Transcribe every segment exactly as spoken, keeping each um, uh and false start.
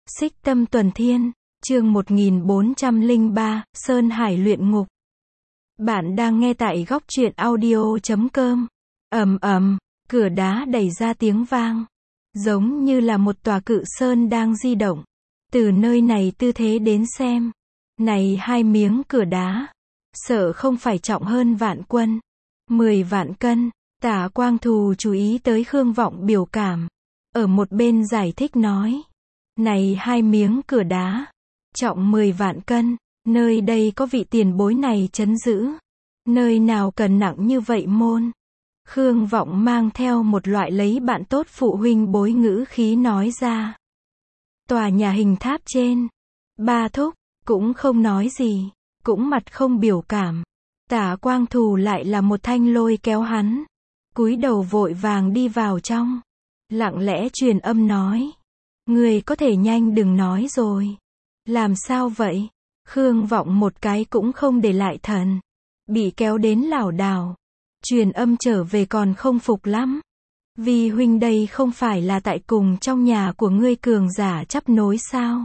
Xích Tâm Tuần Thiên, chương một nghìn bốn trăm lẻ ba, Sơn Hải luyện ngục. Bạn đang nghe tại góc truyện audio chấm com. Ầm ầm, cửa đá đẩy ra tiếng vang, giống như là một tòa cự sơn đang di động. Từ nơi này tư thế đến xem, này hai miếng cửa đá, sợ không phải trọng hơn vạn quân, mười vạn cân. Tả Quang Thù chú ý tới Khương Vọng biểu cảm, ở một bên giải thích nói, này hai miếng cửa đá, trọng mười vạn cân, nơi đây có vị tiền bối này trấn giữ, nơi nào cần nặng như vậy môn. Khương Vọng mang theo một loại lấy bạn tốt phụ huynh bối ngữ khí nói ra. Tòa nhà hình tháp trên, ba thúc, cũng không nói gì, cũng mặt không biểu cảm. Tả Quang Thù lại là một thanh lôi kéo hắn, cúi đầu vội vàng đi vào trong, lặng lẽ truyền âm nói. Người có thể nhanh đừng nói rồi. Làm sao vậy? Khương Vọng một cái cũng không để lại thần, bị kéo đến lảo đảo, truyền âm trở về còn không phục lắm. Vì huynh đây không phải là tại cùng trong nhà của ngươi cường giả chấp nối sao?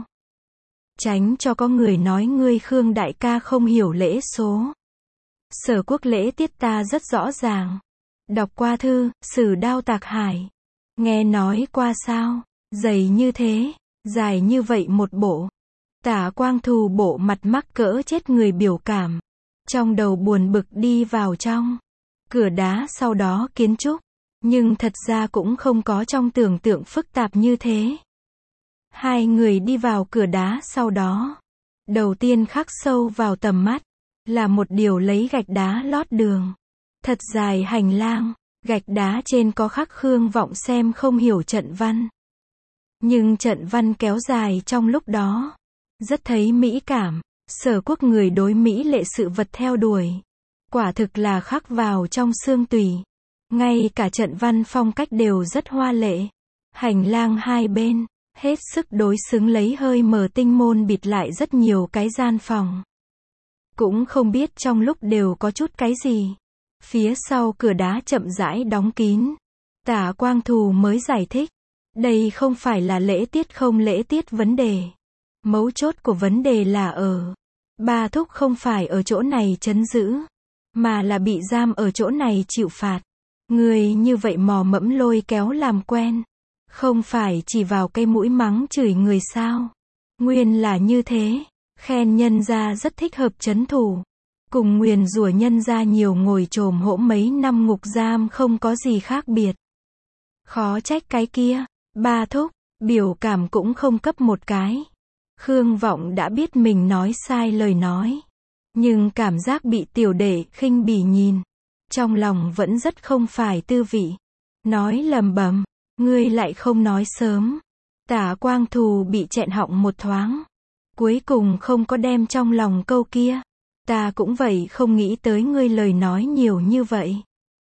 Tránh cho có người nói ngươi Khương đại ca không hiểu lễ số. Sở quốc lễ tiết ta rất rõ ràng. Đọc qua thư, Sử Đao Tạc Hải. Nghe nói qua sao? Dày như thế, dài như vậy một bộ. Tả Quang Thù bộ mặt mắc cỡ chết người biểu cảm, trong đầu buồn bực đi vào trong cửa đá sau đó kiến trúc, nhưng thật ra cũng không có trong tưởng tượng phức tạp như thế. Hai người đi vào cửa đá sau đó, đầu tiên khắc sâu vào tầm mắt là một điều lấy gạch đá lót đường, thật dài hành lang, gạch đá trên có khắc Khương Vọng xem không hiểu trận văn. Nhưng trận văn kéo dài trong lúc đó, rất thấy mỹ cảm, sở quốc người đối mỹ lệ sự vật theo đuổi. Quả thực là khắc vào trong xương tủy. Ngay cả trận văn phong cách đều rất hoa lệ. Hành lang hai bên, hết sức đối xứng lấy hơi mờ tinh môn bịt lại rất nhiều cái gian phòng. Cũng không biết trong lúc đều có chút cái gì. Phía sau cửa đá chậm rãi đóng kín. Tả Quang Thù mới giải thích. Đây không phải là lễ tiết không lễ tiết vấn đề. Mấu chốt của vấn đề là ở. Ba thúc không phải ở chỗ này trấn giữ, mà là bị giam ở chỗ này chịu phạt. Người như vậy mò mẫm lôi kéo làm quen. Không phải chỉ vào cây mũi mắng chửi người sao. Nguyên là như thế. Khen nhân gia rất thích hợp trấn thủ. Cùng nguyền rủa nhân gia nhiều ngồi trồm hỗn mấy năm ngục giam không có gì khác biệt. Khó trách cái kia. Ba thúc, biểu cảm cũng không cấp một cái. Khương Vọng đã biết mình nói sai lời nói, nhưng cảm giác bị tiểu đệ khinh bỉ nhìn, trong lòng vẫn rất không phải tư vị. Nói lầm bầm, ngươi lại không nói sớm. Tả Quang Thù bị chẹn họng một thoáng, cuối cùng không có đem trong lòng câu kia. Ta cũng vậy không nghĩ tới ngươi lời nói nhiều như vậy.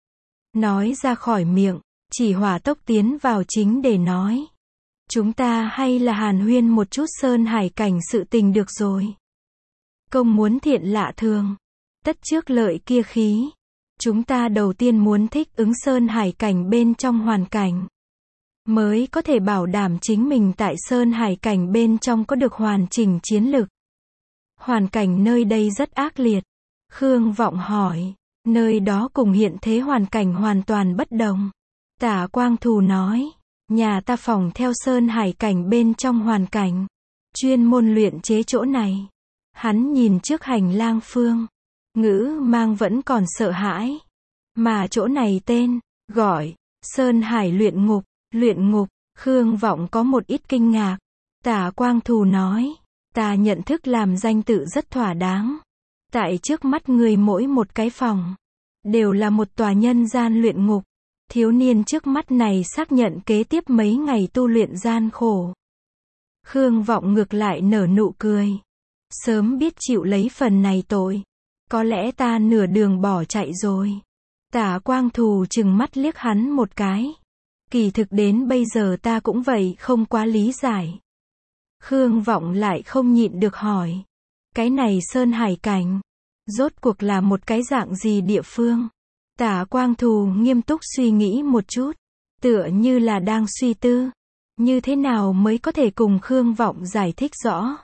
Nói ra khỏi miệng, chỉ hỏa tốc tiến vào chính để nói. Chúng ta hay là hàn huyên một chút Sơn Hải cảnh sự tình được rồi. Công muốn thiện lạ thường, tất trước lợi kia khí. Chúng ta đầu tiên muốn thích ứng Sơn Hải cảnh bên trong hoàn cảnh, mới có thể bảo đảm chính mình tại Sơn Hải cảnh bên trong có được hoàn chỉnh chiến lực. Hoàn cảnh nơi đây rất ác liệt. Khương Vọng hỏi, nơi đó cùng hiện thế hoàn cảnh hoàn toàn bất đồng. Tả Quang Thù nói, nhà ta phòng theo Sơn Hải cảnh bên trong hoàn cảnh, chuyên môn luyện chế chỗ này. Hắn nhìn trước hành lang phương, ngữ mang vẫn còn sợ hãi. Mà chỗ này tên, gọi, Sơn Hải luyện ngục, luyện ngục. Khương Vọng có một ít kinh ngạc. Tả Quang Thù nói, ta nhận thức làm danh tự rất thỏa đáng. Tại trước mắt người mỗi một cái phòng, đều là một tòa nhân gian luyện ngục. Thiếu niên trước mắt này xác nhận kế tiếp mấy ngày tu luyện gian khổ. Khương Vọng ngược lại nở nụ cười. Sớm biết chịu lấy phần này tội, có lẽ ta nửa đường bỏ chạy rồi. Tả Quang Thù chừng mắt liếc hắn một cái. Kỳ thực đến bây giờ ta cũng vậy không quá lý giải. Khương Vọng lại không nhịn được hỏi. Cái này Sơn Hải cảnh, rốt cuộc là một cái dạng gì địa phương? Tả Quang Thù nghiêm túc suy nghĩ một chút, tựa như là đang suy tư. Như thế nào mới có thể cùng Khương Vọng giải thích rõ.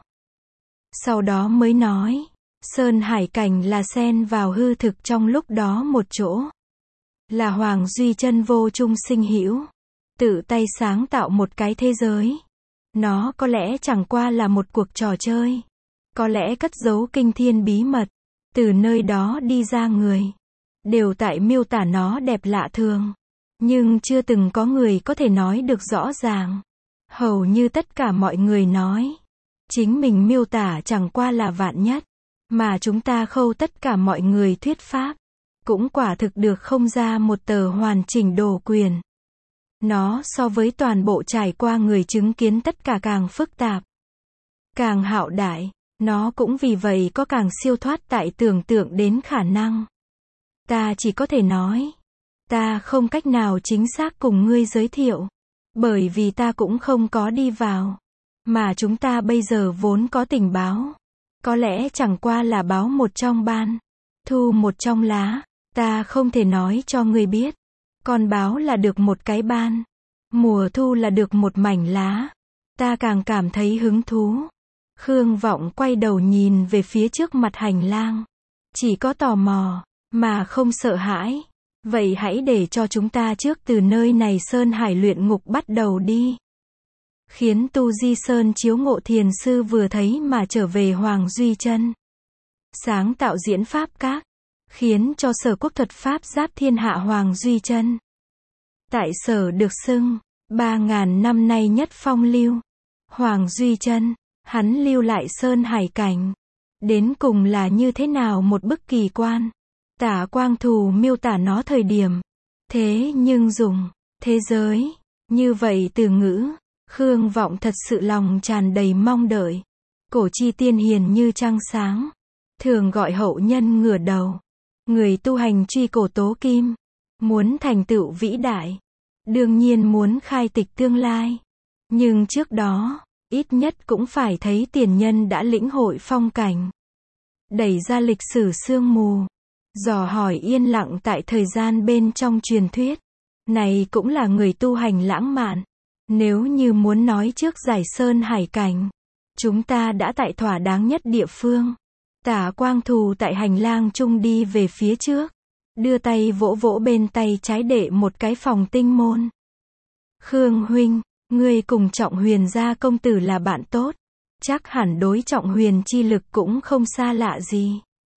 Sau đó mới nói, Sơn Hải Cảnh là xen vào hư thực trong lúc đó một chỗ. Là Hoàng Duy Chân vô trung sinh hữu, tự tay sáng tạo một cái thế giới. Nó có lẽ chẳng qua là một cuộc trò chơi. Có lẽ cất giấu kinh thiên bí mật. Từ nơi đó đi ra người. Đều tại miêu tả nó đẹp lạ thường. Nhưng chưa từng có người có thể nói được rõ ràng. Hầu như tất cả mọi người nói. Chính mình miêu tả chẳng qua là vạn nhất. Mà chúng ta khâu tất cả mọi người thuyết pháp. Cũng quả thực được không ra một tờ hoàn chỉnh đồ quyền. Nó so với toàn bộ trải qua người chứng kiến tất cả càng phức tạp. Càng hạo đại. Nó cũng vì vậy có càng siêu thoát tại tưởng tượng đến khả năng. Ta chỉ có thể nói. Ta không cách nào chính xác cùng ngươi giới thiệu. Bởi vì ta cũng không có đi vào. Mà chúng ta bây giờ vốn có tình báo. Có lẽ chẳng qua là báo một trong ban. Thu một trong lá. Ta không thể nói cho ngươi biết. Con báo là được một cái ban. Mùa thu là được một mảnh lá. Ta càng cảm thấy hứng thú. Khương Vọng quay đầu nhìn về phía trước mặt hành lang. Chỉ có tò mò, mà không sợ hãi. Vậy hãy để cho chúng ta trước từ nơi này Sơn Hải luyện ngục bắt đầu đi. Khiến Tu Di Sơn chiếu ngộ thiền sư vừa thấy mà trở về Hoàng Duy Chân. Sáng tạo diễn pháp các. Khiến cho sở quốc thuật pháp giáp thiên hạ Hoàng Duy Chân. Tại sở được xưng, ba ngàn năm nay nhất phong lưu. Hoàng Duy Chân. Hắn lưu lại Sơn Hải Cảnh. Đến cùng là như thế nào một bức kỳ quan. Tả Quang Thù miêu tả nó thời điểm. Thế nhưng dùng, thế giới, như vậy từ ngữ. Khương Vọng thật sự lòng tràn đầy mong đợi. Cổ chi tiên hiền như trăng sáng. Thường gọi hậu nhân ngửa đầu. Người tu hành truy cổ tố kim. Muốn thành tựu vĩ đại. Đương nhiên muốn khai tịch tương lai. Nhưng trước đó, ít nhất cũng phải thấy tiền nhân đã lĩnh hội phong cảnh. Đẩy ra lịch sử sương mù. Dò hỏi yên lặng tại thời gian bên trong truyền thuyết. Này cũng là người tu hành lãng mạn. Nếu như muốn nói trước giải Sơn Hải Cảnh. Chúng ta đã tại thỏa đáng nhất địa phương. Tả Quang Thù tại hành lang trung đi về phía trước. Đưa tay vỗ vỗ bên tay trái đệ một cái phòng tinh môn. Khương huynh. Ngươi cùng Trọng Huyền gia công tử là bạn tốt. Chắc hẳn đối Trọng Huyền chi lực cũng không xa lạ gì.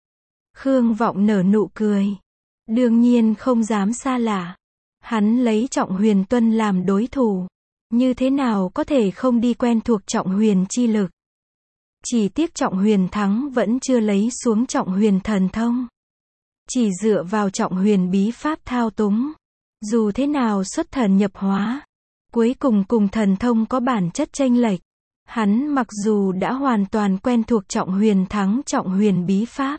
Khương Vọng nở nụ cười. Đương nhiên không dám xa lạ. Hắn lấy Trọng Huyền Tuân làm đối thủ. Như thế nào có thể không đi quen thuộc Trọng Huyền chi lực. Chỉ tiếc Trọng Huyền thắng vẫn chưa lấy xuống Trọng Huyền thần thông. Chỉ dựa vào Trọng Huyền bí pháp thao túng. Dù thế nào xuất thần nhập hóa. Cuối cùng cùng thần thông có bản chất chênh lệch. Hắn mặc dù đã hoàn toàn quen thuộc Trọng Huyền thắng Trọng Huyền bí pháp.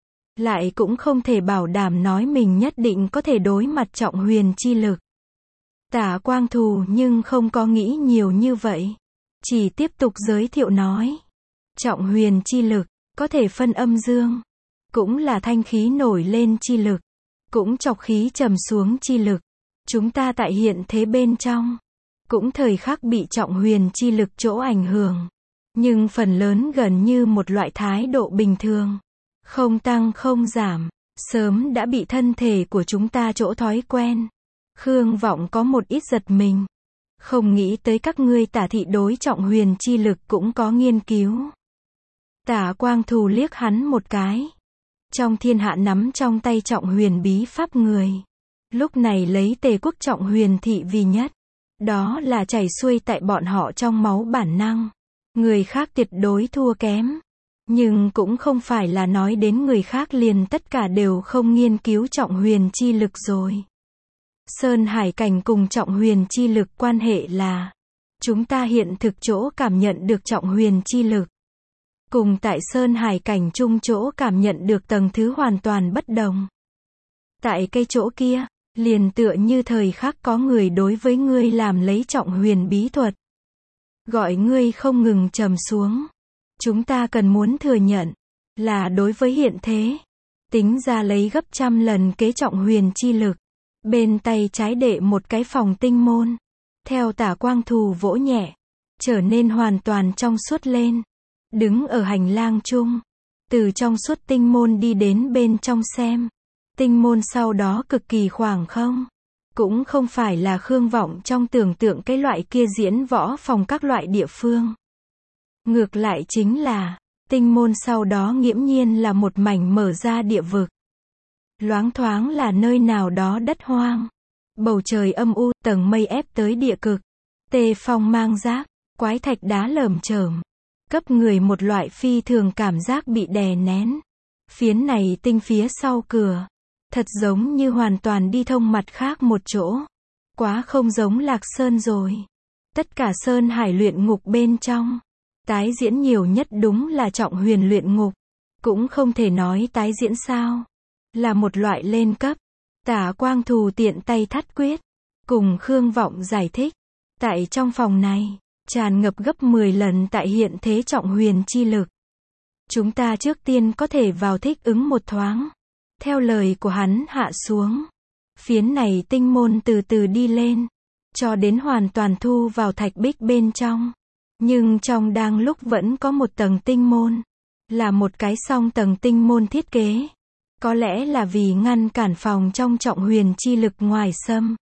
Lại cũng không thể bảo đảm nói mình nhất định có thể đối mặt Trọng Huyền chi lực. Tả Quang Thù nhưng không có nghĩ nhiều như vậy. Chỉ tiếp tục giới thiệu nói. Trọng Huyền chi lực, có thể phân âm dương. Cũng là thanh khí nổi lên chi lực. Cũng trọc khí trầm xuống chi lực. Chúng ta tại hiện thế bên trong. Cũng thời khắc bị Trọng Huyền chi lực chỗ ảnh hưởng. Nhưng phần lớn gần như một loại thái độ bình thường. Không tăng không giảm. Sớm đã bị thân thể của chúng ta chỗ thói quen. Khương Vọng có một ít giật mình. Không nghĩ tới các ngươi Tả thị đối Trọng Huyền chi lực cũng có nghiên cứu. Tả Quang Thù liếc hắn một cái. Trong thiên hạ nắm trong tay Trọng Huyền bí pháp người. Lúc này lấy Tề quốc Trọng Huyền thị vì nhất. Đó là chảy xuôi tại bọn họ trong máu bản năng. Người khác tuyệt đối thua kém. Nhưng cũng không phải là nói đến người khác liền tất cả đều không nghiên cứu Trọng Huyền chi lực rồi. Sơn Hải Cảnh cùng Trọng Huyền chi lực quan hệ là. Chúng ta hiện thực chỗ cảm nhận được Trọng Huyền chi lực. Cùng tại Sơn Hải Cảnh chung chỗ cảm nhận được tầng thứ hoàn toàn bất đồng. Tại cây chỗ kia, liền tựa như thời khắc có người đối với ngươi làm lấy Trọng Huyền bí thuật. Gọi ngươi không ngừng trầm xuống. Chúng ta cần muốn thừa nhận, là đối với hiện thế. Tính ra lấy gấp trăm lần kế Trọng Huyền chi lực. Bên tay trái đệ một cái phòng tinh môn. theo Tả Quang Thù vỗ nhẹ, trở nên hoàn toàn trong suốt lên. Đứng ở hành lang chung, từ trong suốt tinh môn đi đến bên trong xem. Tinh môn sau đó cực kỳ khoảng không. Cũng không phải là Khương Vọng trong tưởng tượng cái loại kia diễn võ phòng các loại địa phương. Ngược lại chính là, tinh môn sau đó nghiễm nhiên là một mảnh mở ra địa vực. Loáng thoáng là nơi nào đó đất hoang. Bầu trời âm u, tầng mây ép tới địa cực. Tê phong mang rác, quái thạch đá lởm chởm. Cấp người một loại phi thường cảm giác bị đè nén. Phiến này tinh phía sau cửa. Thật giống như hoàn toàn đi thông mặt khác một chỗ. Quá không giống Lạc Sơn rồi. Tất cả Sơn Hải luyện ngục bên trong. Tái diễn nhiều nhất đúng là Trọng Huyền luyện ngục. Cũng không thể nói tái diễn sao. Là một loại lên cấp. Tả Quang Thù tiện tay thắt quyết. Cùng Khương Vọng giải thích. Tại trong phòng này, tràn ngập gấp mười lần tại hiện thế Trọng Huyền chi lực. Chúng ta trước tiên có thể vào thích ứng một thoáng. Theo lời của hắn hạ xuống. Phiến này tinh môn từ từ đi lên. Cho đến hoàn toàn thu vào thạch bích bên trong. Nhưng trong đang lúc vẫn có một tầng tinh môn. Là một cái song tầng tinh môn thiết kế. Có lẽ là vì ngăn cản phòng trong Trọng Huyền chi lực ngoài xâm.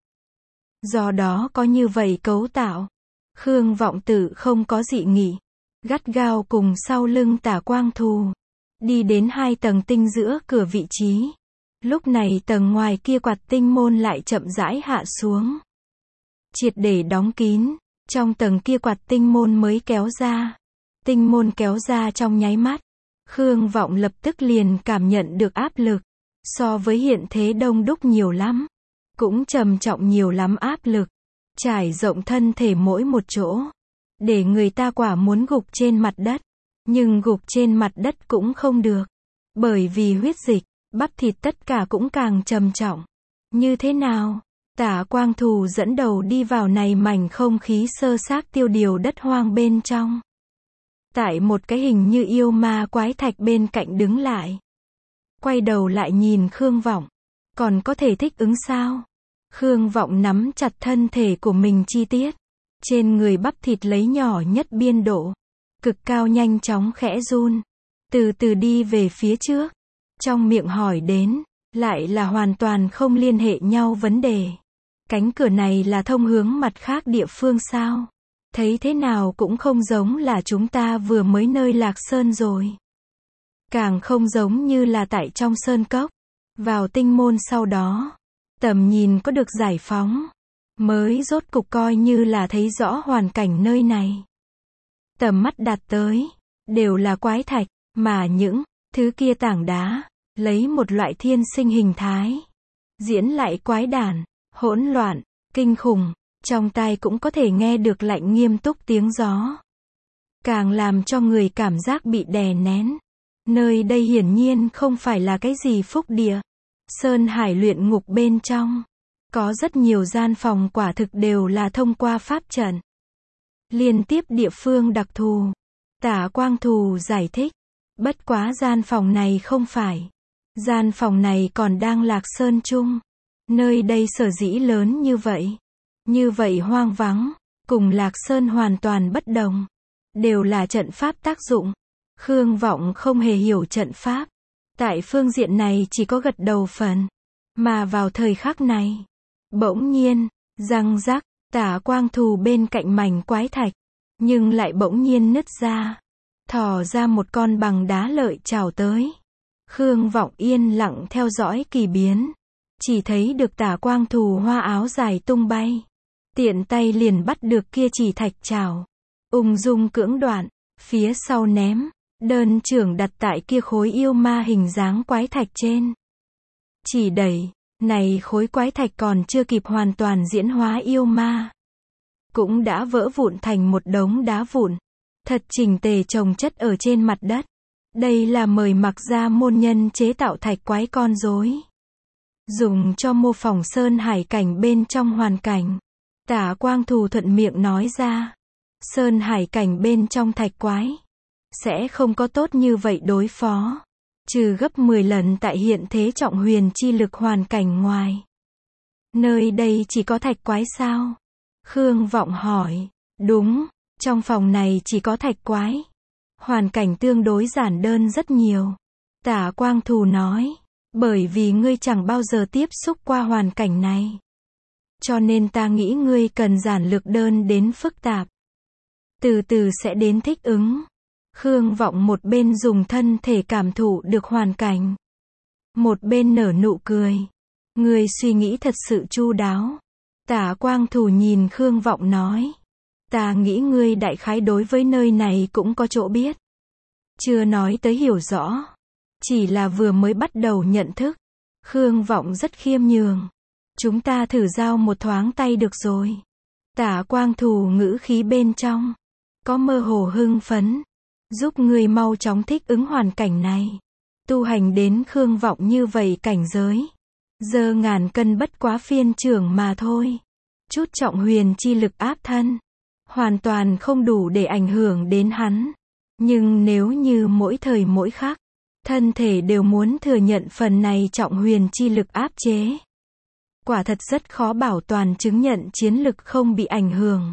Do đó có như vậy cấu tạo. Khương Vọng tự không có dị nghị. Gắt gao cùng sau lưng Tả Quang Thù. Đi đến hai tầng tinh giữa cửa vị trí. Lúc này tầng ngoài kia quạt tinh môn lại chậm rãi hạ xuống. Triệt để đóng kín. Trong tầng kia quạt tinh môn mới kéo ra. Tinh môn kéo ra trong nháy mắt. Khương Vọng lập tức liền cảm nhận được áp lực. So với hiện thế đông đúc nhiều lắm. Cũng trầm trọng nhiều lắm áp lực. Trải rộng thân thể mỗi một chỗ. Để người ta quả muốn gục trên mặt đất. Nhưng gục trên mặt đất cũng không được. Bởi vì huyết dịch, bắp thịt tất cả cũng càng trầm trọng. Như thế nào? Tả Quang Thù dẫn đầu đi vào này mảnh không khí sơ xác tiêu điều đất hoang bên trong. Tại một cái hình như yêu ma quái thạch bên cạnh đứng lại. Quay đầu lại nhìn Khương Vọng. Còn có thể thích ứng sao? Khương Vọng nắm chặt thân thể của mình chi tiết. Trên người bắp thịt lấy nhỏ nhất biên độ. Cực cao nhanh chóng khẽ run. Từ từ đi về phía trước. Trong miệng hỏi đến. Lại là hoàn toàn không liên hệ nhau vấn đề. Cánh cửa này là thông hướng mặt khác địa phương sao? Thấy thế nào cũng không giống là chúng ta vừa mới nơi Lạc Sơn rồi. Càng không giống như là tại trong sơn cốc. Vào tinh môn sau đó. Tầm nhìn có được giải phóng. Mới rốt cục coi như là thấy rõ hoàn cảnh nơi này. Tầm mắt đặt tới. Đều là quái thạch. Mà những thứ kia tảng đá. Lấy một loại thiên sinh hình thái. Diễn lại quái đản. Hỗn loạn. Kinh khủng. Trong tai cũng có thể nghe được lạnh nghiêm túc tiếng gió. Càng làm cho người cảm giác bị đè nén. Nơi đây hiển nhiên không phải là cái gì phúc địa. Sơn Hải luyện ngục bên trong. Có rất nhiều gian phòng quả thực đều là thông qua pháp trận. Liên tiếp địa phương đặc thù. Tả Quang Thù giải thích. Bất quá gian phòng này không phải. Gian phòng này còn đang Lạc Sơn chung. Nơi đây sở dĩ lớn như vậy. Như vậy hoang vắng. Cùng Lạc Sơn hoàn toàn bất đồng. Đều là trận pháp tác dụng. Khương Vọng không hề hiểu trận pháp. Tại phương diện này chỉ có gật đầu phần. Mà vào thời khắc này. Bỗng nhiên. Răng rắc. Tả Quang Thù bên cạnh mảnh quái thạch. Nhưng lại bỗng nhiên nứt ra. Thò ra một con bằng đá lợi chào tới. Khương Vọng yên lặng theo dõi kỳ biến. Chỉ thấy được Tả Quang Thù hoa áo dài tung bay. Tiện tay liền bắt được kia chỉ thạch chảo. Ung dung cưỡng đoạn. Phía sau ném. Đơn trưởng đặt tại kia khối yêu ma hình dáng quái thạch trên. Chỉ đẩy. Này khối quái thạch còn chưa kịp hoàn toàn diễn hóa yêu ma. Cũng đã vỡ vụn thành một đống đá vụn. Thật chỉnh tề chồng chất ở trên mặt đất. Đây là mời mặc ra môn nhân chế tạo thạch quái con rối. Dùng cho mô phỏng Sơn Hải cảnh bên trong hoàn cảnh. Tả Quang Thù thuận miệng nói ra. Sơn Hải cảnh bên trong thạch quái. Sẽ không có tốt như vậy đối phó. Trừ gấp mười lần tại hiện thế Trọng Huyền chi lực hoàn cảnh ngoài. Nơi đây chỉ có thạch quái sao? Khương Vọng hỏi. Đúng, trong phòng này chỉ có thạch quái. Hoàn cảnh tương đối giản đơn rất nhiều. Tả Quang Thù nói. Bởi vì ngươi chẳng bao giờ tiếp xúc qua hoàn cảnh này. Cho nên ta nghĩ ngươi cần giản lược đơn đến phức tạp. Từ từ sẽ đến thích ứng. Khương Vọng một bên dùng thân thể cảm thụ được hoàn cảnh. Một bên nở nụ cười. Ngươi suy nghĩ thật sự chu đáo. Tả Quang Thù nhìn Khương Vọng nói. Ta nghĩ ngươi đại khái đối với nơi này cũng có chỗ biết. Chưa nói tới hiểu rõ. Chỉ là vừa mới bắt đầu nhận thức. Khương Vọng rất khiêm nhường. Chúng ta thử giao một thoáng tay được rồi. Tả Quang Thù ngữ khí bên trong. Có mơ hồ hưng phấn. Giúp ngươi mau chóng thích ứng hoàn cảnh này. Tu hành đến Khương Vọng như vậy cảnh giới. Giờ ngàn cân bất quá phiên trưởng mà thôi. Chút trọng huyền chi lực áp thân. Hoàn toàn không đủ để ảnh hưởng đến hắn. Nhưng nếu như mỗi thời mỗi khắc. Thân thể đều muốn thừa nhận phần này trọng huyền chi lực áp chế. Quả thật rất khó bảo toàn chứng nhận chiến lực không bị ảnh hưởng.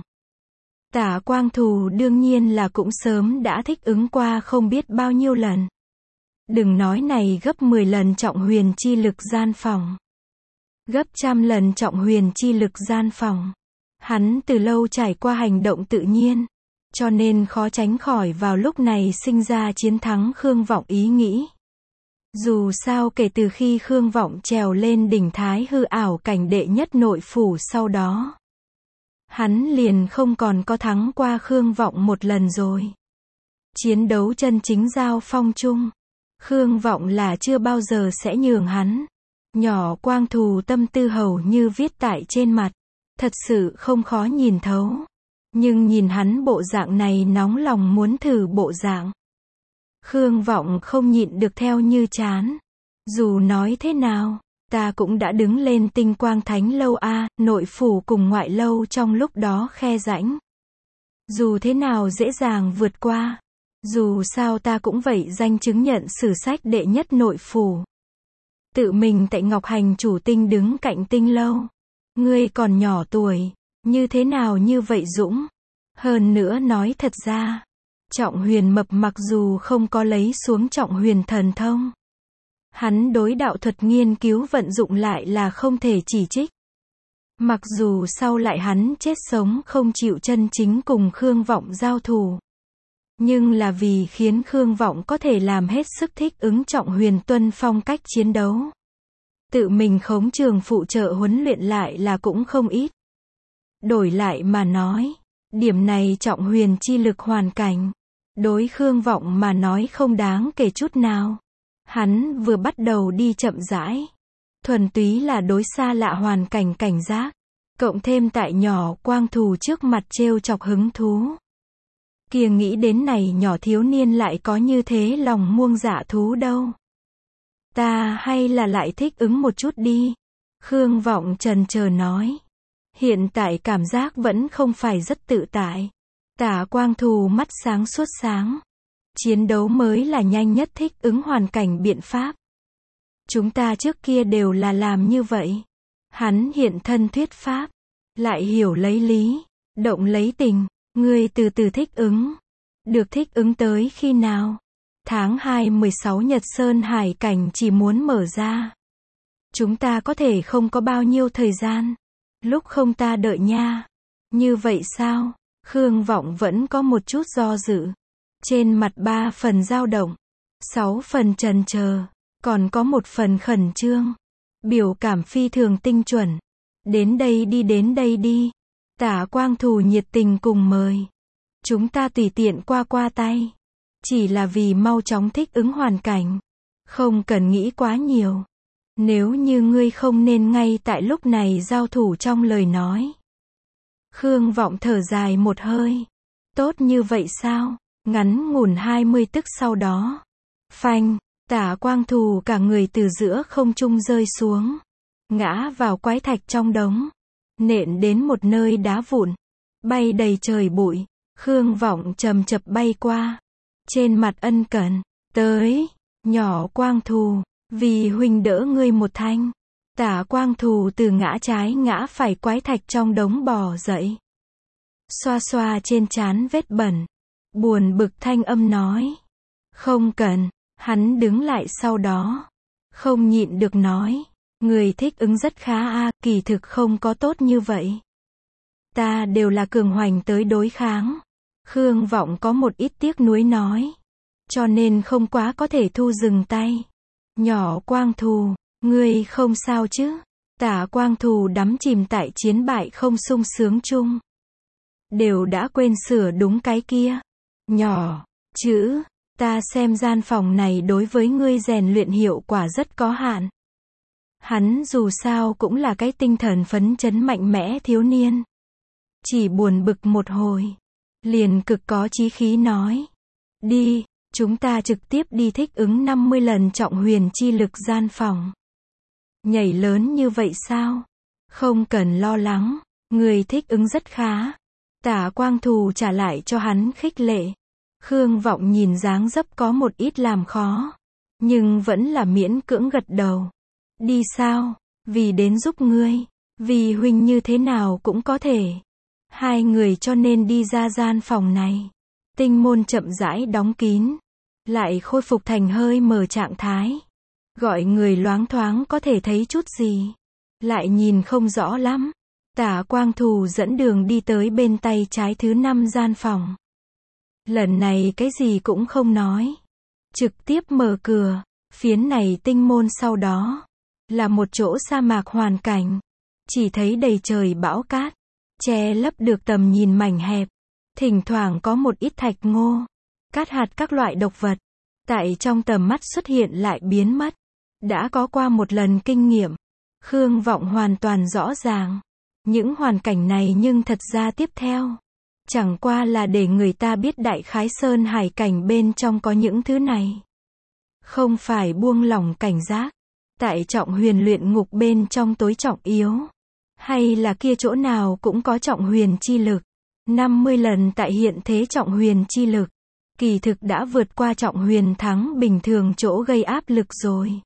Tả Quang Thù đương nhiên là cũng sớm đã thích ứng qua không biết bao nhiêu lần. Đừng nói này gấp mười lần trọng huyền chi lực gian phòng. Gấp trăm lần trọng huyền chi lực gian phòng. Hắn từ lâu trải qua hành động tự nhiên. Cho nên khó tránh khỏi vào lúc này sinh ra chiến thắng Khương Vọng ý nghĩ. Dù sao kể từ khi Khương Vọng trèo lên đỉnh thái hư ảo cảnh đệ nhất nội phủ sau đó. Hắn liền không còn có thắng qua Khương Vọng một lần rồi. Chiến đấu chân chính giao phong chung. Khương Vọng là chưa bao giờ sẽ nhường hắn. Nhỏ Quang Thù tâm tư hầu như viết tại trên mặt. Thật sự không khó nhìn thấu. Nhưng nhìn hắn bộ dạng này nóng lòng muốn thử bộ dạng. Khương Vọng không nhịn được theo như chán. Dù nói thế nào, ta cũng đã đứng lên tinh quang thánh lâu a, nội phủ cùng ngoại lâu trong lúc đó khe rãnh. Dù thế nào dễ dàng vượt qua. Dù sao ta cũng vậy danh chứng nhận sử sách đệ nhất nội phủ. Tự mình tại Ngọc Hành chủ tinh đứng cạnh tinh lâu. Ngươi còn nhỏ tuổi, như thế nào như vậy dũng. Hơn nữa nói thật ra, Trọng Huyền Mập mặc dù không có lấy xuống Trọng Huyền thần thông. Hắn đối đạo thuật nghiên cứu vận dụng lại là không thể chỉ trích. Mặc dù sau lại hắn chết sống không chịu chân chính cùng Khương Vọng giao thủ. Nhưng là vì khiến Khương Vọng có thể làm hết sức thích ứng Trọng Huyền tuân phong cách chiến đấu. Tự mình khống trường phụ trợ huấn luyện lại là cũng không ít. Đổi lại mà nói, điểm này Trọng Huyền chi lực hoàn cảnh. Đối Khương Vọng mà nói không đáng kể chút nào. Hắn vừa bắt đầu đi chậm rãi. Thuần túy là đối xa lạ hoàn cảnh cảnh giác. Cộng thêm tại nhỏ Quang Thù trước mặt trêu chọc hứng thú. Kìa nghĩ đến này nhỏ thiếu niên lại có như thế lòng muông dạ thú đâu. Ta hay là lại thích ứng một chút đi. Khương Vọng chần chờ nói. Hiện tại cảm giác vẫn không phải rất tự tại. Tả Quang Thù mắt sáng suốt sáng. Chiến đấu mới là nhanh nhất thích ứng hoàn cảnh biện pháp. Chúng ta trước kia đều là làm như vậy. Hắn hiện thân thuyết pháp. Lại hiểu lấy lý. Động lấy tình. Ngươi từ từ thích ứng. Được thích ứng tới khi nào? Tháng hai mười sáu Nhật Sơn Hải cảnh chỉ muốn mở ra. Chúng ta có thể không có bao nhiêu thời gian. Lúc không ta đợi nha. Như vậy sao? Khương Vọng vẫn có một chút do dự. Trên mặt ba phần dao động. Sáu phần trần chờ. Còn có một phần khẩn trương. Biểu cảm phi thường tinh chuẩn. Đến đây đi đến đây đi. Tả Quang Thù nhiệt tình cùng mời. Chúng ta tùy tiện qua qua tay. Chỉ là vì mau chóng thích ứng hoàn cảnh. Không cần nghĩ quá nhiều. Nếu như ngươi không nên ngay tại lúc này giao thủ trong lời nói. Khương Vọng thở dài một hơi. Tốt như vậy sao? Ngắn ngủn hai mươi tức sau đó. Phanh, Tả Quang Thù cả người từ giữa không trung rơi xuống. Ngã vào quái thạch trong đống. Nện đến một nơi đá vụn. Bay đầy trời bụi. Khương Vọng chầm chập bay qua. Trên mặt ân cần. Tới, nhỏ Quang Thù. Vì huynh đỡ ngươi một thanh. Tả Quang Thù từ ngã trái ngã phải quái thạch trong đống bò dậy. xoa xoa trên trán vết bẩn. Buồn bực thanh âm nói. Không cần, hắn đứng lại sau đó. Không nhịn được nói. Người thích ứng rất khá a, kỳ thực không có tốt như vậy. Ta đều là cường hoành tới đối kháng. Khương Vọng có một ít tiếc nuối nói. Cho nên không quá có thể thu dừng tay. Nhỏ Quang Thù, ngươi không sao chứ? Tả Quang Thù đắm chìm tại chiến bại không sung sướng chung. Đều đã quên sửa đúng cái kia. Nhỏ, chữ, ta xem gian phòng này đối với ngươi rèn luyện hiệu quả rất có hạn. Hắn dù sao cũng là cái tinh thần phấn chấn mạnh mẽ thiếu niên. Chỉ buồn bực một hồi. Liền cực có chí khí nói. Đi, chúng ta trực tiếp đi thích ứng năm mươi lần trọng huyền chi lực gian phòng. Nhảy lớn như vậy sao? Không cần lo lắng, người thích ứng rất khá. Tả Quang Thù trả lại cho hắn khích lệ. Khương Vọng nhìn dáng dấp có một ít làm khó. Nhưng vẫn là miễn cưỡng gật đầu. Đi sao? Vì đến giúp ngươi. Vì huynh như thế nào cũng có thể. Hai người cho nên đi ra gian phòng này. Tinh môn chậm rãi đóng kín. Lại khôi phục thành hơi mở trạng thái. Gọi người loáng thoáng có thể thấy chút gì. Lại nhìn không rõ lắm. Tả Quang Thù dẫn đường đi tới bên tay trái thứ năm gian phòng. Lần này cái gì cũng không nói. Trực tiếp mở cửa. Phiến này tinh môn sau đó. Là một chỗ sa mạc hoàn cảnh. Chỉ thấy đầy trời bão cát. Che lấp được tầm nhìn mảnh hẹp. Thỉnh thoảng có một ít thạch ngô. Cát hạt các loại độc vật. Tại trong tầm mắt xuất hiện lại biến mất. Đã có qua một lần kinh nghiệm. Khương Vọng hoàn toàn rõ ràng. Những hoàn cảnh này nhưng thật ra tiếp theo. Chẳng qua là để người ta biết đại khái sơn hải cảnh bên trong có những thứ này. Không phải buông lỏng cảnh giác. Tại trọng huyền luyện ngục bên trong tối trọng yếu. Hay là kia chỗ nào cũng có trọng huyền chi lực. năm mươi lần tại hiện thế trọng huyền chi lực. Kỳ thực đã vượt qua trọng huyền thắng bình thường chỗ gây áp lực rồi.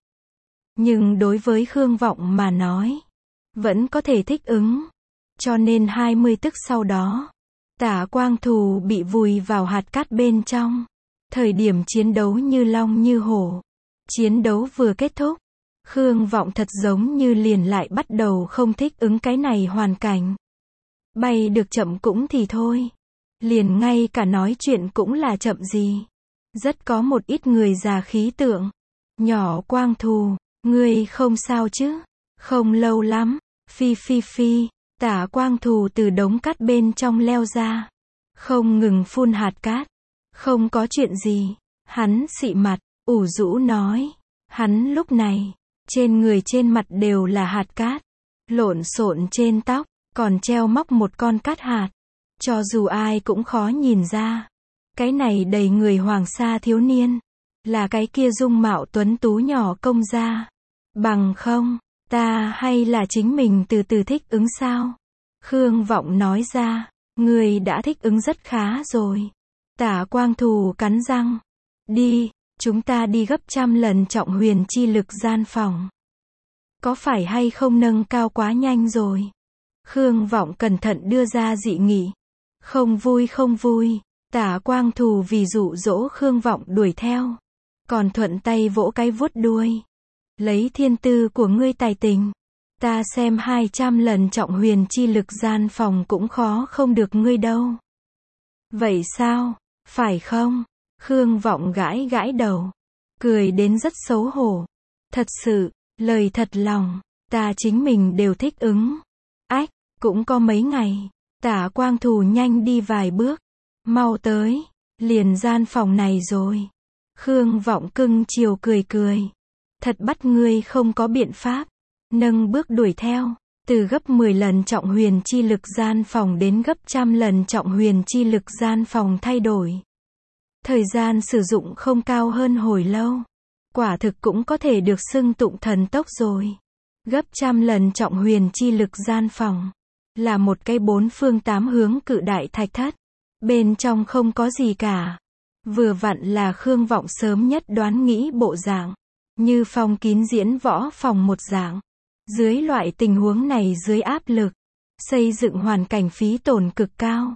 Nhưng đối với Khương Vọng mà nói. Vẫn có thể thích ứng. Cho nên hai mươi tức sau đó. Tả Quang Thù bị vùi vào hạt cát bên trong. Thời điểm chiến đấu như long như hổ. Chiến đấu vừa kết thúc. Khương Vọng thật giống như liền lại bắt đầu không thích ứng cái này hoàn cảnh. Bay được chậm cũng thì thôi. Liền ngay cả nói chuyện cũng là chậm gì. Rất có một ít người già khí tượng. Nhỏ Quang Thù, ngươi không sao chứ? Không lâu lắm. Phi phi phi. Tả Quang Thù từ đống cát bên trong leo ra. Không ngừng phun hạt cát. Không có chuyện gì. Hắn xị mặt, ủ rũ nói. Hắn lúc này, trên người trên mặt đều là hạt cát. Lộn xộn trên tóc, còn treo móc một con cát hạt. Cho dù ai cũng khó nhìn ra. Cái này đầy người hoàng sa thiếu niên. Là cái kia dung mạo tuấn tú nhỏ công gia. Bằng không, ta hay là chính mình từ từ thích ứng sao? Khương Vọng nói ra. Người đã thích ứng rất khá rồi. Tả Quang Thù cắn răng. Đi, chúng ta đi gấp trăm lần trọng huyền chi lực gian phòng. Có phải hay không nâng cao quá nhanh rồi? Khương Vọng cẩn thận đưa ra dị nghị. Không vui không vui. Tả Quang Thù vì dụ dỗ Khương Vọng đuổi theo. Còn thuận tay vỗ cái vuốt đuôi. Lấy thiên tư của ngươi tài tình. Ta xem hai trăm lần trọng huyền chi lực gian phòng cũng khó không được ngươi đâu. Vậy sao? Phải không? Khương Vọng gãi gãi đầu. Cười đến rất xấu hổ. Thật sự, lời thật lòng. Ta chính mình đều thích ứng. Ách, cũng có mấy ngày. Tả Quang Thù nhanh đi vài bước. Mau tới. Liền gian phòng này rồi. Khương Vọng cưng chiều cười cười. Thật bắt ngươi không có biện pháp. Nâng bước đuổi theo. Từ gấp mười lần trọng huyền chi lực gian phòng đến gấp trăm lần trọng huyền chi lực gian phòng thay đổi. Thời gian sử dụng không cao hơn hồi lâu. Quả thực cũng có thể được xưng tụng thần tốc rồi. Gấp trăm lần trọng huyền chi lực gian phòng. Là một cái bốn phương tám hướng cự đại thạch thất. Bên trong không có gì cả. Vừa vặn là Khương Vọng sớm nhất đoán nghĩ bộ dạng. Như phòng kín diễn võ phòng một dạng. Dưới loại tình huống này dưới áp lực. Xây dựng hoàn cảnh phí tổn cực cao.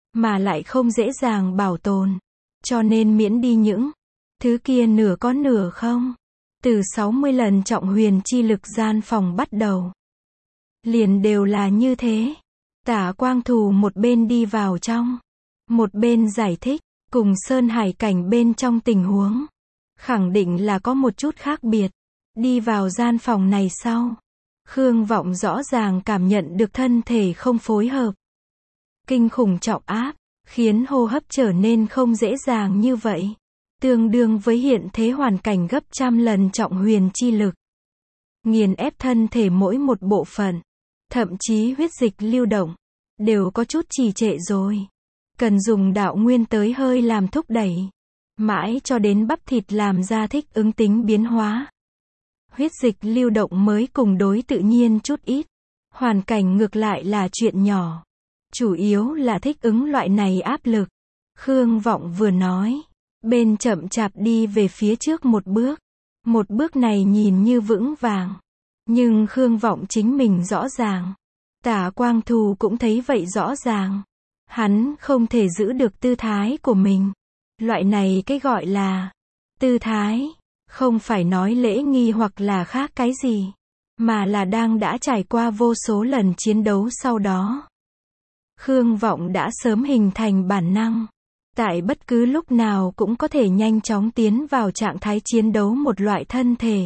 mà lại không dễ dàng bảo tồn. Cho nên miễn đi những thứ kia nửa có nửa không. Từ sáu mươi lần trọng huyền chi lực gian phòng bắt đầu. Liền đều là như thế. Tả Quang Thù một bên đi vào trong, một bên giải thích, cùng Sơn Hải cảnh bên trong tình huống. Khẳng định là có một chút khác biệt. Đi vào gian phòng này sau, Khương Vọng rõ ràng cảm nhận được thân thể không phối hợp. Kinh khủng trọng áp, khiến hô hấp trở nên không dễ dàng như vậy. Tương đương với hiện thế hoàn cảnh gấp trăm lần trọng huyền chi lực. Nghiền ép thân thể mỗi một bộ phận, thậm chí huyết dịch lưu động, đều có chút trì trệ rồi. Cần dùng đạo nguyên tới hơi làm thúc đẩy. Mãi cho đến bắp thịt làm ra thích ứng tính biến hóa. Huyết dịch lưu động mới cùng đối tự nhiên chút ít. Hoàn cảnh ngược lại là chuyện nhỏ. Chủ yếu là thích ứng loại này áp lực. Khương Vọng vừa nói, bên chậm chạp đi về phía trước một bước. Một bước này nhìn như vững vàng. Nhưng Khương Vọng chính mình rõ ràng. Tả Quang Thù cũng thấy vậy rõ ràng. Hắn không thể giữ được tư thái của mình. Loại này cái gọi là tư thái, không phải nói lễ nghi hoặc là khác cái gì, mà là đang đã trải qua vô số lần chiến đấu sau đó. Khương Vọng đã sớm hình thành bản năng. Tại bất cứ lúc nào cũng có thể nhanh chóng tiến vào trạng thái chiến đấu một loại thân thể.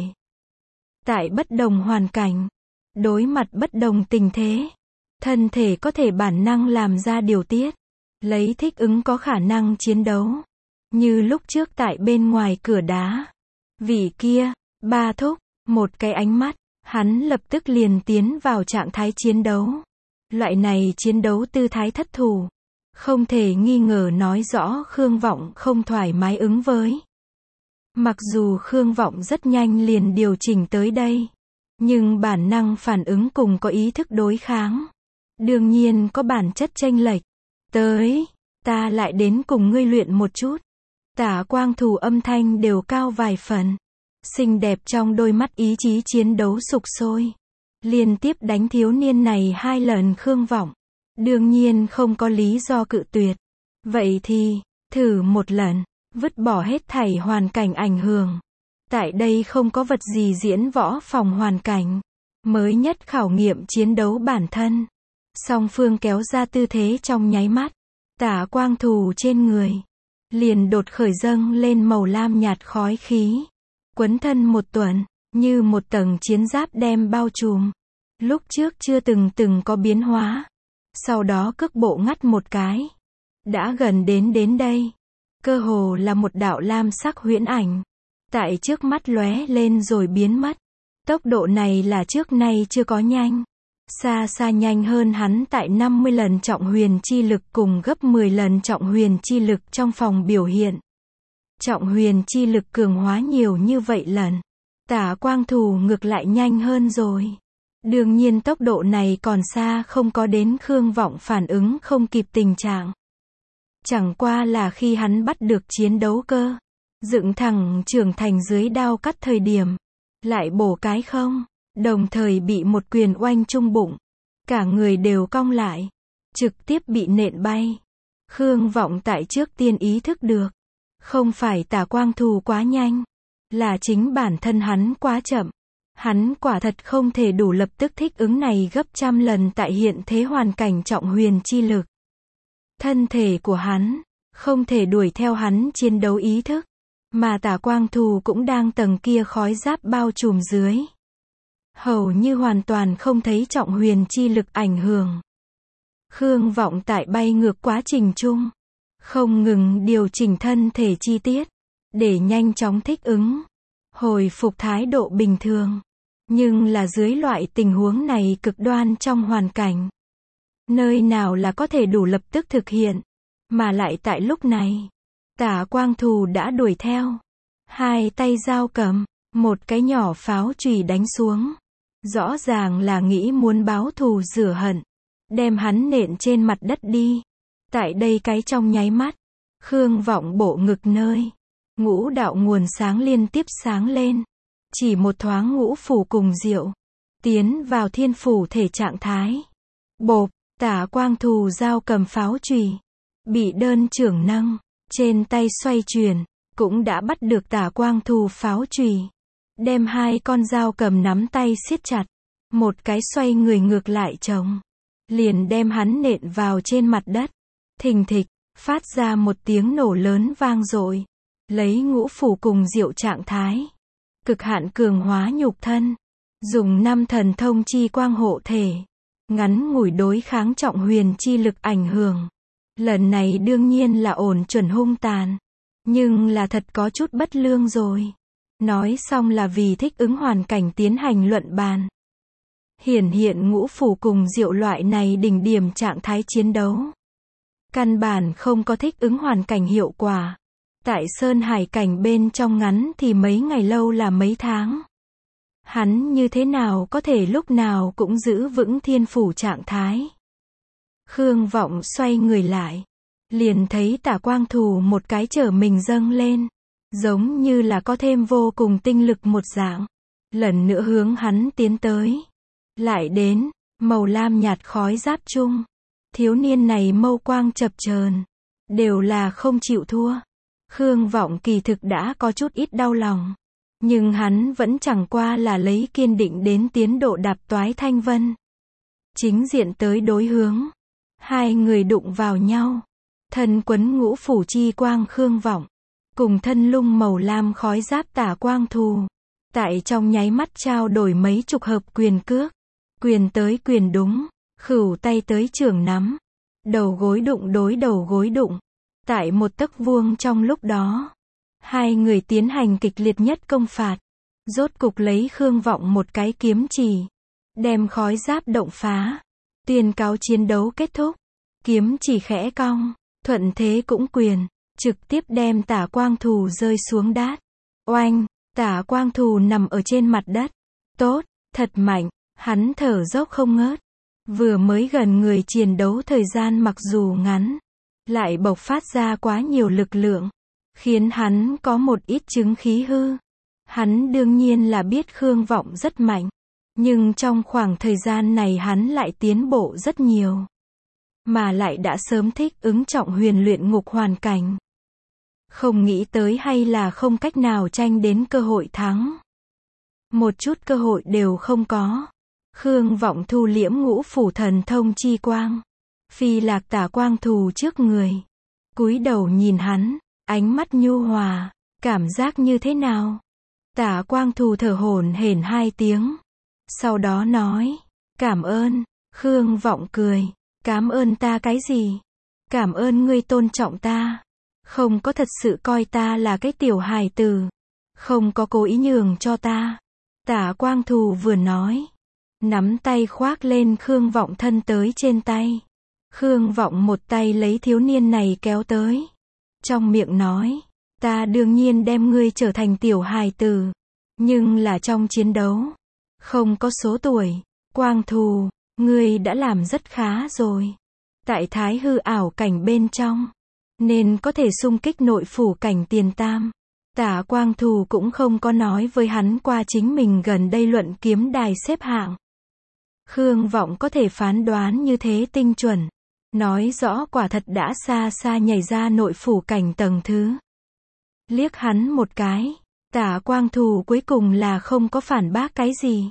Tại bất đồng hoàn cảnh, đối mặt bất đồng tình thế, thân thể có thể bản năng làm ra điều tiết, lấy thích ứng có khả năng chiến đấu. Như lúc trước tại bên ngoài cửa đá. Vị kia, ba thúc, một cái ánh mắt, hắn lập tức liền tiến vào trạng thái chiến đấu. Loại này chiến đấu tư thái thất thủ. Không thể nghi ngờ nói rõ Khương Vọng không thoải mái ứng với. Mặc dù Khương Vọng rất nhanh liền điều chỉnh tới đây. Nhưng bản năng phản ứng cùng có ý thức đối kháng. Đương nhiên có bản chất chênh lệch. Tới, ta lại đến cùng ngươi luyện một chút. Tả Quang Thù âm thanh đều cao vài phần. Xinh đẹp trong đôi mắt ý chí chiến đấu sục sôi. Liên tiếp đánh thiếu niên này hai lần Khương Vọng. Đương nhiên không có lý do cự tuyệt. Vậy thì, thử một lần, vứt bỏ hết thảy hoàn cảnh ảnh hưởng. Tại đây không có vật gì diễn võ phòng hoàn cảnh. Mới nhất khảo nghiệm chiến đấu bản thân. Song phương kéo ra tư thế trong nháy mắt. Tả Quang Thù trên người liền đột khởi dâng lên màu lam nhạt khói khí. Quấn thân một tuần, như một tầng chiến giáp đem bao trùm. Lúc trước chưa từng từng có biến hóa. Sau đó cước bộ ngắt một cái. Đã gần đến đến đây. Cơ hồ là một đạo lam sắc huyễn ảnh. Tại trước mắt lóe lên rồi biến mất. Tốc độ này là trước nay chưa có nhanh. Xa xa nhanh hơn hắn tại năm mươi lần trọng huyền chi lực cùng gấp mười lần trọng huyền chi lực trong phòng biểu hiện. Trọng huyền chi lực cường hóa nhiều như vậy lần. Tả Quang Thù ngược lại nhanh hơn rồi. Đương nhiên tốc độ này còn xa không có đến Khương Vọng phản ứng không kịp tình trạng. Chẳng qua là khi hắn bắt được chiến đấu cơ. Dựng thẳng trưởng thành dưới đao cắt thời điểm. Lại bổ cái không. Đồng thời bị một quyền oanh trung bụng. Cả người đều cong lại. Trực tiếp bị nện bay. Khương Vọng tại trước tiên ý thức được. Không phải Tả Quang Thù quá nhanh. Là chính bản thân hắn quá chậm. Hắn quả thật không thể đủ lập tức thích ứng này gấp trăm lần tại hiện thế hoàn cảnh trọng huyền chi lực. Thân thể của hắn không thể đuổi theo hắn chiến đấu ý thức. Mà Tả Quang Thù cũng đang tầng kia khói giáp bao trùm dưới. Hầu như hoàn toàn không thấy trọng huyền chi lực ảnh hưởng. Khương Vọng tại bay ngược quá trình chung. Không ngừng điều chỉnh thân thể chi tiết. Để nhanh chóng thích ứng. Hồi phục thái độ bình thường. Nhưng là dưới loại tình huống này cực đoan trong hoàn cảnh. Nơi nào là có thể đủ lập tức thực hiện. Mà lại tại lúc này. Tả Quang Thù đã đuổi theo. Hai tay dao cầm. Một cái nhỏ pháo chùy đánh xuống. Rõ ràng là nghĩ muốn báo thù rửa hận. Đem hắn nện trên mặt đất đi. Tại đây cái trong nháy mắt. Khương Vọng bộ ngực nơi. Ngũ đạo nguồn sáng liên tiếp sáng lên. Chỉ một thoáng ngũ phủ cùng diệu. Tiến vào thiên phủ thể trạng thái. Bộp, Tả Quang Thù dao cầm pháo chùy. bị đơn trưởng nâng, trên tay xoay chuyển, cũng đã bắt được Tả Quang Thù pháo chùy, đem hai con dao cầm nắm tay siết chặt, một cái xoay người ngược lại trống, liền đem hắn nện vào trên mặt đất, thình thịch, phát ra một tiếng nổ lớn vang dội, lấy ngũ phủ cùng diệu trạng thái, cực hạn cường hóa nhục thân, dùng năm thần thông chi quang hộ thể, ngắn ngủi đối kháng trọng huyền chi lực ảnh hưởng. Lần này đương nhiên là ổn chuẩn hung tàn, nhưng là thật có chút bất lương rồi. Nói xong là vì thích ứng hoàn cảnh tiến hành luận bàn. Hiển hiện ngũ phủ cùng diệu loại này đỉnh điểm trạng thái chiến đấu. Căn bản không có thích ứng hoàn cảnh hiệu quả. Tại Sơn Hải cảnh bên trong ngắn thì mấy ngày lâu là mấy tháng. Hắn như thế nào có thể lúc nào cũng giữ vững thiên phủ trạng thái. Khương Vọng xoay người lại, liền thấy Tả Quang Thù một cái trở mình dâng lên, giống như là có thêm vô cùng tinh lực một dạng, lần nữa hướng hắn tiến tới. Lại đến, màu lam nhạt khói giáp chung, thiếu niên này mâu quang chập chờn, đều là không chịu thua. Khương Vọng kỳ thực đã có chút ít đau lòng, nhưng hắn vẫn chẳng qua là lấy kiên định đến tiến độ đạp toái thanh vân. Chính diện tới đối hướng, hai người đụng vào nhau, thân quấn ngũ phủ chi quang Khương Vọng, cùng thân lung màu lam khói giáp Tả Quang Thù, tại trong nháy mắt trao đổi mấy chục hợp quyền cước, quyền tới quyền đúng, khửu tay tới chưởng nắm, đầu gối đụng đối đầu gối đụng, tại một tấc vuông trong lúc đó, hai người tiến hành kịch liệt nhất công phạt, rốt cục lấy Khương Vọng một cái kiếm chỉ, đem khói giáp động phá, tuyên cáo chiến đấu kết thúc, kiếm chỉ khẽ cong, thuận thế cũng quyền, trực tiếp đem Tả Quang Thù rơi xuống đát. Oanh, Tả Quang Thù nằm ở trên mặt đất. Tốt, thật mạnh, hắn thở dốc không ngớt. Vừa mới gần người chiến đấu thời gian mặc dù ngắn, lại bộc phát ra quá nhiều lực lượng, khiến hắn có một ít chứng khí hư. Hắn đương nhiên là biết Khương Vọng rất mạnh, nhưng trong khoảng thời gian này hắn lại tiến bộ rất nhiều, mà lại đã sớm thích ứng trọng huyền luyện ngục hoàn cảnh. Không nghĩ tới hay là không cách nào tranh đến cơ hội thắng. Một chút cơ hội đều không có. Khương Vọng thu liễm ngũ phủ thần thông chi quang, phi lạc Tả Quang Thù trước người, cúi đầu nhìn hắn, ánh mắt nhu hòa, cảm giác như thế nào? Tả Quang Thù thở hổn hển hai tiếng, sau đó nói, cảm ơn. Khương Vọng cười, cảm ơn ta cái gì? Cảm ơn ngươi tôn trọng ta, không có thật sự coi ta là cái tiểu hài tử, không có cố ý nhường cho ta. Tả Quang Thù vừa nói, nắm tay khoác lên Khương Vọng thân tới trên tay. Khương Vọng một tay lấy thiếu niên này kéo tới, trong miệng nói, ta đương nhiên đem ngươi trở thành tiểu hài tử, nhưng là trong chiến đấu, không có số tuổi. Quang Thù, ngươi đã làm rất khá rồi. Tại thái hư ảo cảnh bên trong, nên có thể xung kích nội phủ cảnh tiền tam. Tả Quang Thù cũng không có nói với hắn qua chính mình gần đây luận kiếm đài xếp hạng. Khương Vọng có thể phán đoán như thế tinh chuẩn, nói rõ quả thật đã xa xa nhảy ra nội phủ cảnh tầng thứ. Liếc hắn một cái, Tả Quang Thù cuối cùng là không có phản bác cái gì,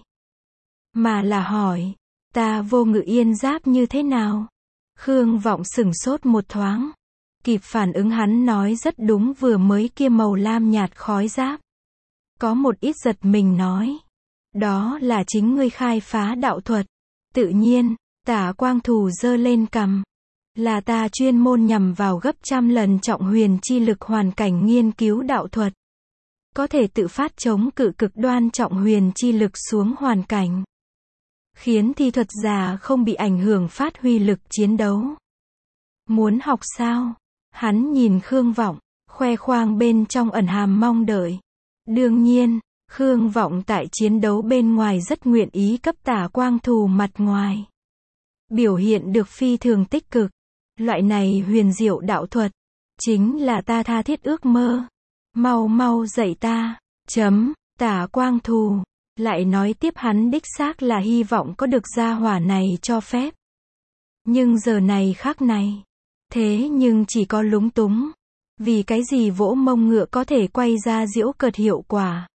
mà là hỏi, ta vô ngự yên giáp như thế nào? Khương Vọng sửng sốt một thoáng, kịp phản ứng hắn nói rất đúng, vừa mới kia màu lam nhạt khói giáp. Có một ít giật mình nói, đó là chính ngươi khai phá đạo thuật. Tự nhiên, Tả Quang Thù giơ lên cằm, là ta chuyên môn nhằm vào gấp trăm lần trọng huyền chi lực hoàn cảnh nghiên cứu đạo thuật. Có thể tự phát chống cự cực đoan trọng huyền chi lực xuống hoàn cảnh, khiến thi thuật giả không bị ảnh hưởng phát huy lực chiến đấu. Muốn học sao? Hắn nhìn Khương Vọng, khoe khoang bên trong ẩn hàm mong đợi. Đương nhiên, Khương Vọng tại chiến đấu bên ngoài rất nguyện ý cấp Tả Quang Thù mặt ngoài. Biểu hiện được phi thường tích cực. Loại này huyền diệu đạo thuật, chính là ta tha thiết ước mơ. Mau mau dạy ta. Chấm, Tả Quang Thù lại nói tiếp, hắn đích xác là hy vọng có được gia hỏa này cho phép. Nhưng giờ này khắc này, Thế nhưng chỉ có lúng túng. Vì cái gì vỗ mông ngựa có thể quay ra giễu cợt hiệu quả.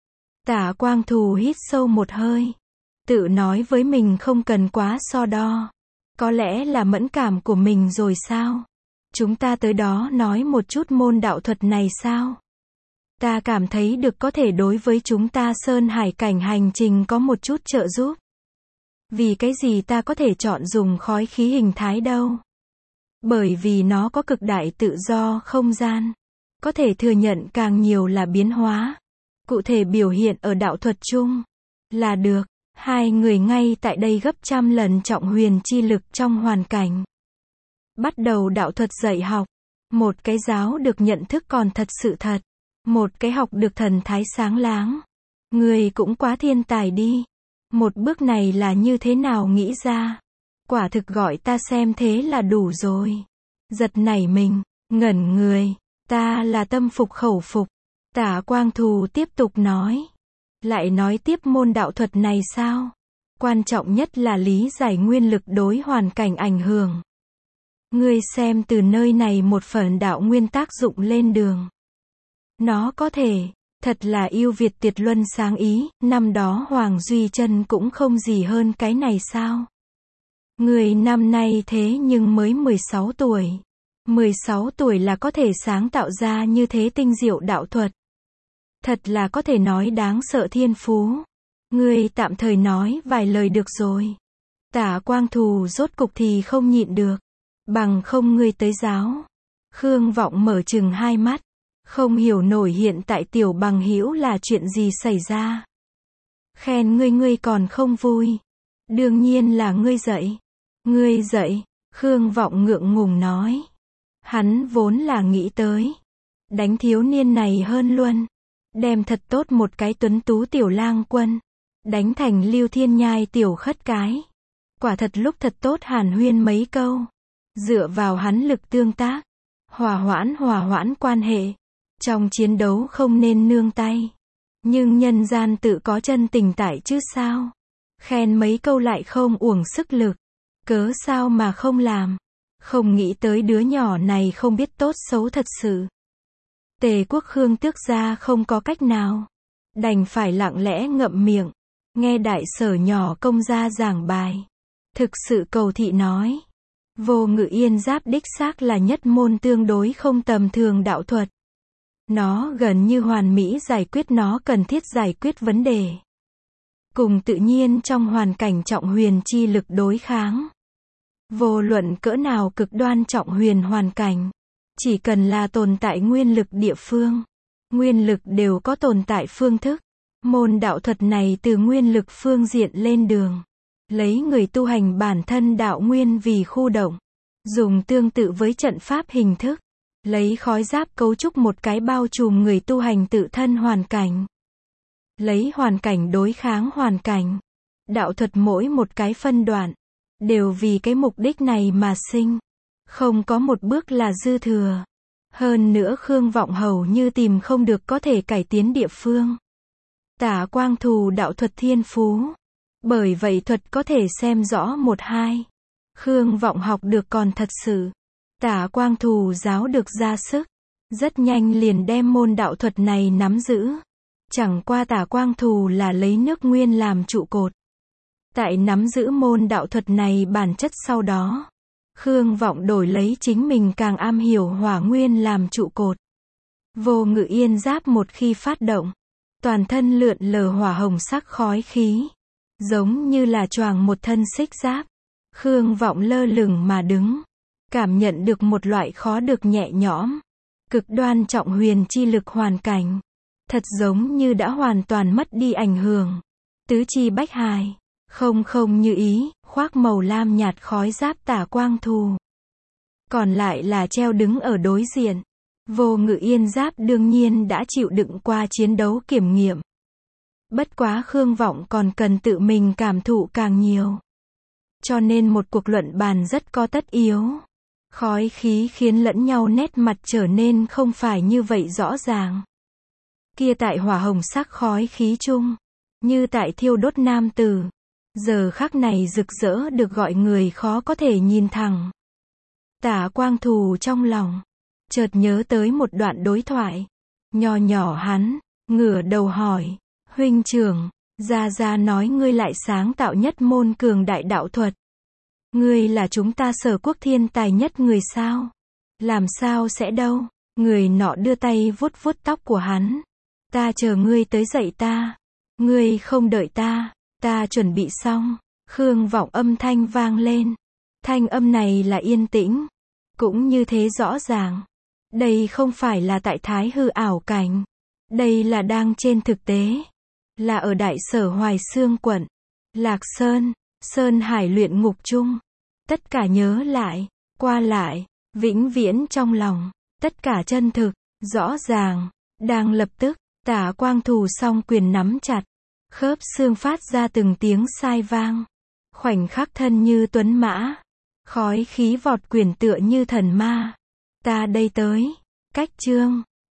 Tả Quang Thù hít sâu một hơi. Tự nói với mình không cần quá so đo. Có lẽ là mẫn cảm của mình rồi sao? Chúng ta tới đó nói một chút môn đạo thuật này sao? Ta cảm thấy được có thể đối với chúng ta sơn hải cảnh hành trình có một chút trợ giúp. Vì cái gì ta có thể chọn dùng khói khí hình thái đâu? Bởi vì nó có cực đại tự do không gian. Có thể thừa nhận càng nhiều là biến hóa. Cụ thể biểu hiện ở đạo thuật chung. Là được. Hai người ngay tại đây gấp trăm lần trọng huyền chi lực trong hoàn cảnh. Bắt đầu đạo thuật dạy học. Một cái giáo được nhận thức còn thật sự thật. Một cái học được thần thái sáng láng. Người cũng quá thiên tài đi. Một bước này là như thế nào nghĩ ra? Quả thực gọi ta xem thế là đủ rồi. Giật nảy mình, ngẩn người. Ta là tâm phục khẩu phục. Tả Quang Thù tiếp tục nói. Lại nói tiếp môn đạo thuật này sao? Quan trọng nhất là lý giải nguyên lực đối hoàn cảnh ảnh hưởng. Ngươi xem từ nơi này một phần đạo nguyên tác dụng lên đường. Nó có thể, thật là yêu Việt tuyệt luân sáng ý, năm đó Hoàng Duy Chân cũng không gì hơn cái này sao? Người năm nay thế nhưng mới mười sáu tuổi. mười sáu tuổi là có thể sáng tạo ra như thế tinh diệu đạo thuật. Thật là có thể nói đáng sợ thiên phú. Ngươi tạm thời nói vài lời được rồi. Tả Quang Thù rốt cục thì không nhịn được. Bằng không ngươi tới giáo. Khương Vọng mở chừng hai mắt. Không hiểu nổi hiện tại tiểu bằng hữu là chuyện gì xảy ra. Khen ngươi ngươi còn không vui. Đương nhiên là ngươi dạy. Ngươi dạy. Khương Vọng ngượng ngùng nói. Hắn vốn là nghĩ tới. Đánh thiếu niên này hơn luôn. Đem thật tốt một cái tuấn tú tiểu lang quân. Đánh thành Lưu Thiên Nhai tiểu khất cái. Quả thật lúc thật tốt hàn huyên mấy câu. Dựa vào hắn lực tương tác. Hòa hoãn hòa hoãn quan hệ. Trong chiến đấu không nên nương tay. Nhưng nhân gian tự có chân tình tại chứ sao. Khen mấy câu lại không uổng sức lực. Cớ sao mà không làm. Không nghĩ tới đứa nhỏ này không biết tốt xấu thật sự. Tề Quốc Khương tước gia không có cách nào. Đành phải lặng lẽ ngậm miệng. Nghe đại sở nhỏ công gia giảng bài. Thực sự cầu thị nói. Vô Ngự Yên Giáp đích xác là nhất môn tương đối không tầm thường đạo thuật. Nó gần như hoàn mỹ giải quyết nó cần thiết giải quyết vấn đề. Cùng tự nhiên trong hoàn cảnh trọng huyền chi lực đối kháng. Vô luận cỡ nào cực đoan trọng huyền hoàn cảnh. Chỉ cần là tồn tại nguyên lực địa phương. Nguyên lực đều có tồn tại phương thức. Môn đạo thuật này từ nguyên lực phương diện lên đường. Lấy người tu hành bản thân đạo nguyên vì khu động. Dùng tương tự với trận pháp hình thức. Lấy khói giáp cấu trúc một cái bao trùm người tu hành tự thân hoàn cảnh. Lấy hoàn cảnh đối kháng hoàn cảnh. Đạo thuật mỗi một cái phân đoạn. Đều vì cái mục đích này mà sinh. Không có một bước là dư thừa. Hơn nữa Khương Vọng hầu như tìm không được có thể cải tiến địa phương. Tả Quang Thù đạo thuật thiên phú. Bởi vậy thuật có thể xem rõ một hai. Khương Vọng học được còn thật sự. Tả Quang Thù giáo được ra sức. Rất nhanh liền đem môn đạo thuật này nắm giữ. Chẳng qua Tả Quang Thù là lấy nước nguyên làm trụ cột. Tại nắm giữ môn đạo thuật này bản chất sau đó. Khương Vọng đổi lấy chính mình càng am hiểu hỏa nguyên làm trụ cột. Vô Ngự Yên Giáp một khi phát động. Toàn thân lượn lờ hỏa hồng sắc khói khí. Giống như là choàng một thân xích giáp. Khương Vọng lơ lửng mà đứng. Cảm nhận được một loại khó được nhẹ nhõm. Cực đoan trọng huyền chi lực hoàn cảnh. Thật giống như đã hoàn toàn mất đi ảnh hưởng. Tứ chi bách hài. Không không như ý, khoác màu lam nhạt khói giáp Tả Quang Thù. Còn lại là treo đứng ở đối diện. Vô Ngự Yên Giáp đương nhiên đã chịu đựng qua chiến đấu kiểm nghiệm. Bất quá Khương Vọng còn cần tự mình cảm thụ càng nhiều. Cho nên một cuộc luận bàn rất có tất yếu. Khói khí khiến lẫn nhau nét mặt trở nên không phải như vậy rõ ràng. Kia tại hỏa hồng sắc khói khí chung. Như tại thiêu đốt nam tử. Giờ khắc này rực rỡ được gọi người khó có thể nhìn thẳng. Tả Quang Thù trong lòng, chợt nhớ tới một đoạn đối thoại. Nho nhỏ hắn, ngửa đầu hỏi, huynh trưởng, Gia Gia nói ngươi lại sáng tạo nhất môn cường đại đạo thuật. Ngươi là chúng ta Sở quốc thiên tài nhất người sao? Làm sao sẽ đâu? Người nọ đưa tay vuốt vuốt tóc của hắn. Ta chờ ngươi tới dạy ta. Ngươi không đợi ta, ta chuẩn bị xong. Khương Vọng âm thanh vang lên. Thanh âm này là yên tĩnh, cũng như thế rõ ràng. Đây không phải là tại thái hư ảo cảnh. Đây là đang trên thực tế. Là ở Đại Sở Hoài Xương quận. Lạc Sơn, Sơn Hải luyện ngục chung. Tất cả nhớ lại, qua lại, vĩnh viễn trong lòng. Tất cả chân thực, rõ ràng. Đang lập tức, Tả Quang Thù song quyền nắm chặt. Khớp xương phát ra từng tiếng sai vang. Khoảnh khắc thân như tuấn mã. Khói khí vọt quyền tựa như thần ma. Ta đây tới. Cách chương